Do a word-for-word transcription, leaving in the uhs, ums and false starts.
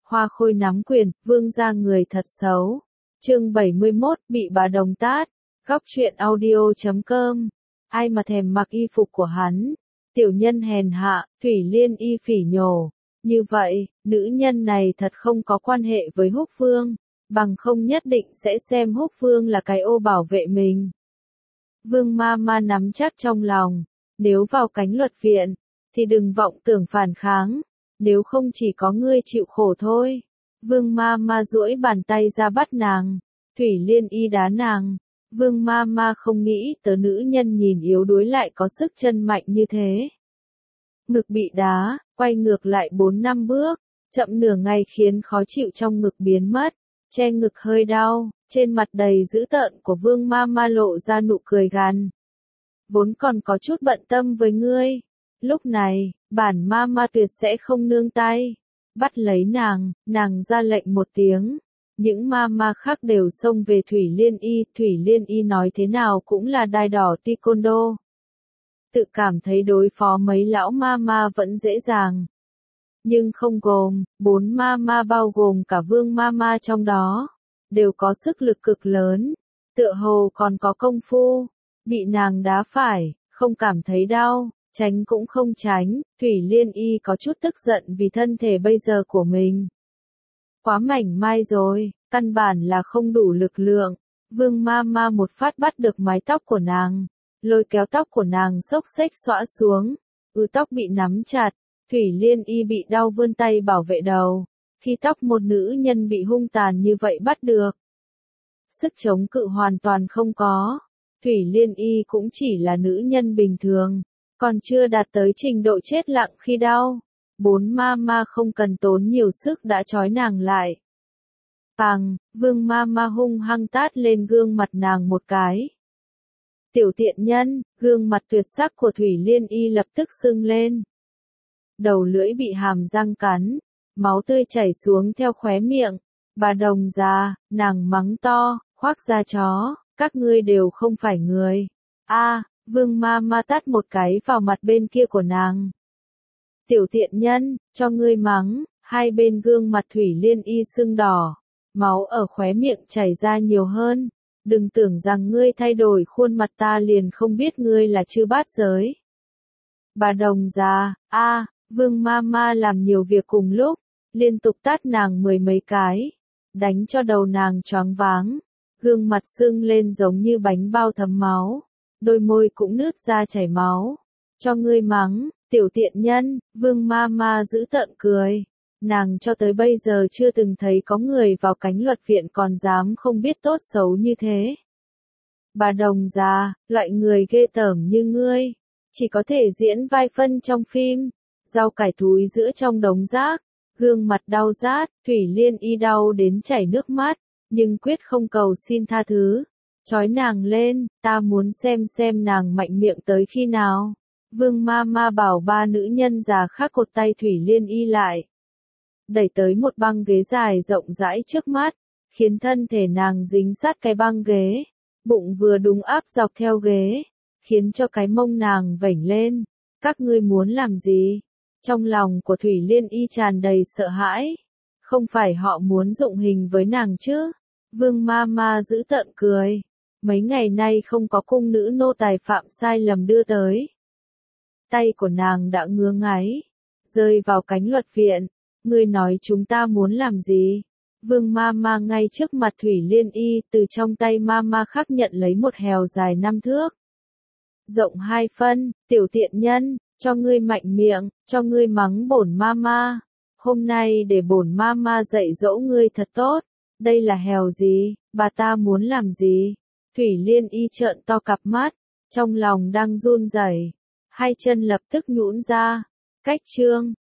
Hoa Khôi nắm quyền, vương gia người thật xấu. Chương bảy mươi mốt, bị bà đồng tát. Góc truyện audio chấm com. Ai mà thèm mặc y phục của hắn. Tiểu nhân hèn hạ, Thủy Liên Y phỉ nhổ. Như vậy, nữ nhân này thật không có quan hệ với Húc Vương, bằng không nhất định sẽ xem Húc Vương là cái ô bảo vệ mình. Vương ma ma nắm chắc trong lòng, nếu vào cánh luật viện, thì đừng vọng tưởng phản kháng, nếu không chỉ có ngươi chịu khổ thôi. Vương ma ma duỗi bàn tay ra bắt nàng, Thủy Liên Y đá nàng. Vương ma ma không nghĩ tới nữ nhân nhìn yếu đuối lại có sức chân mạnh như thế. Ngực bị đá, quay ngược lại bốn năm bước, chậm nửa ngày khiến khó chịu trong ngực biến mất, che ngực hơi đau, trên mặt đầy dữ tợn của Vương ma ma lộ ra nụ cười gằn. Vốn còn có chút bận tâm với ngươi, lúc này, bản ma ma tuyệt sẽ không nương tay. Bắt lấy nàng, nàng ra lệnh một tiếng. Những ma ma khác đều xông về Thủy Liên Y, Thủy Liên Y nói thế nào cũng là đai đỏ taekwondo. Tự cảm thấy đối phó mấy lão ma ma vẫn dễ dàng. Nhưng không gồm, bốn ma ma bao gồm cả vương ma ma trong đó, đều có sức lực cực lớn, tựa hồ còn có công phu, bị nàng đá phải, không cảm thấy đau, tránh cũng không tránh, Thủy Liên Y có chút tức giận vì thân thể bây giờ của mình. Quá mảnh mai rồi, căn bản là không đủ lực lượng, vương ma ma một phát bắt được mái tóc của nàng, lôi kéo tóc của nàng xốc xếch xõa xuống, ư tóc bị nắm chặt, Thủy Liên Y bị đau vươn tay bảo vệ đầu, khi tóc một nữ nhân bị hung tàn như vậy bắt được. Sức chống cự hoàn toàn không có, Thủy Liên Y cũng chỉ là nữ nhân bình thường, còn chưa đạt tới trình độ chết lặng khi đau. Bốn ma ma không cần tốn nhiều sức đã trói nàng lại. Pằng, vương ma ma hung hăng tát lên gương mặt nàng một cái. Tiểu tiện nhân, gương mặt tuyệt sắc của Thủy Liên Y lập tức sưng lên. Đầu lưỡi bị hàm răng cắn, máu tươi chảy xuống theo khóe miệng. Bà đồng già, nàng mắng to, khoác da chó, các ngươi đều không phải người. A, vương ma ma tát một cái vào mặt bên kia của nàng. Tiểu tiện nhân, cho ngươi mắng, hai bên gương mặt Thủy Liên Y sưng đỏ, máu ở khóe miệng chảy ra nhiều hơn, đừng tưởng rằng ngươi thay đổi khuôn mặt ta liền không biết ngươi là chư bát giới. Bà đồng già, a, vương ma ma làm nhiều việc cùng lúc, liên tục tát nàng mười mấy cái, đánh cho đầu nàng choáng váng, gương mặt sưng lên giống như bánh bao thấm máu, đôi môi cũng nứt ra chảy máu, cho ngươi mắng. Tiểu tiện nhân, vương ma ma giữ tợn cười. Nàng cho tới bây giờ chưa từng thấy có người vào cánh luật viện còn dám không biết tốt xấu như thế. Bà đồng già, loại người ghê tởm như ngươi, chỉ có thể diễn vai phân trong phim, rau cải thúi giữa trong đống rác, gương mặt đau rát, Thủy Liên Y đau đến chảy nước mắt, nhưng quyết không cầu xin tha thứ. Chói nàng lên, ta muốn xem xem nàng mạnh miệng tới khi nào. Vương ma ma bảo ba nữ nhân già khác cột tay Thủy Liên Y lại. Đẩy tới một băng ghế dài rộng rãi trước mắt, khiến thân thể nàng dính sát cái băng ghế, bụng vừa đúng áp dọc theo ghế, khiến cho cái mông nàng vểnh lên. Các ngươi muốn làm gì? Trong lòng của Thủy Liên Y tràn đầy sợ hãi. Không phải họ muốn dụng hình với nàng chứ? Vương ma ma giữ tợn cười. Mấy ngày nay không có cung nữ nô tài phạm sai lầm đưa tới. Tay của nàng đã ngứa ngáy, rơi vào cánh luật viện. Ngươi nói chúng ta muốn làm gì? Vương ma ma ngay trước mặt Thủy Liên Y từ trong tay ma ma khác nhận lấy một hèo dài năm thước. Rộng hai phân, tiểu tiện nhân, cho ngươi mạnh miệng, cho ngươi mắng bổn ma ma. Hôm nay để bổn ma ma dạy dỗ ngươi thật tốt. Đây là hèo gì? Bà ta muốn làm gì? Thủy Liên Y trợn to cặp mắt, trong lòng đang run rẩy. Hai chân lập tức nhũn ra. Cách chương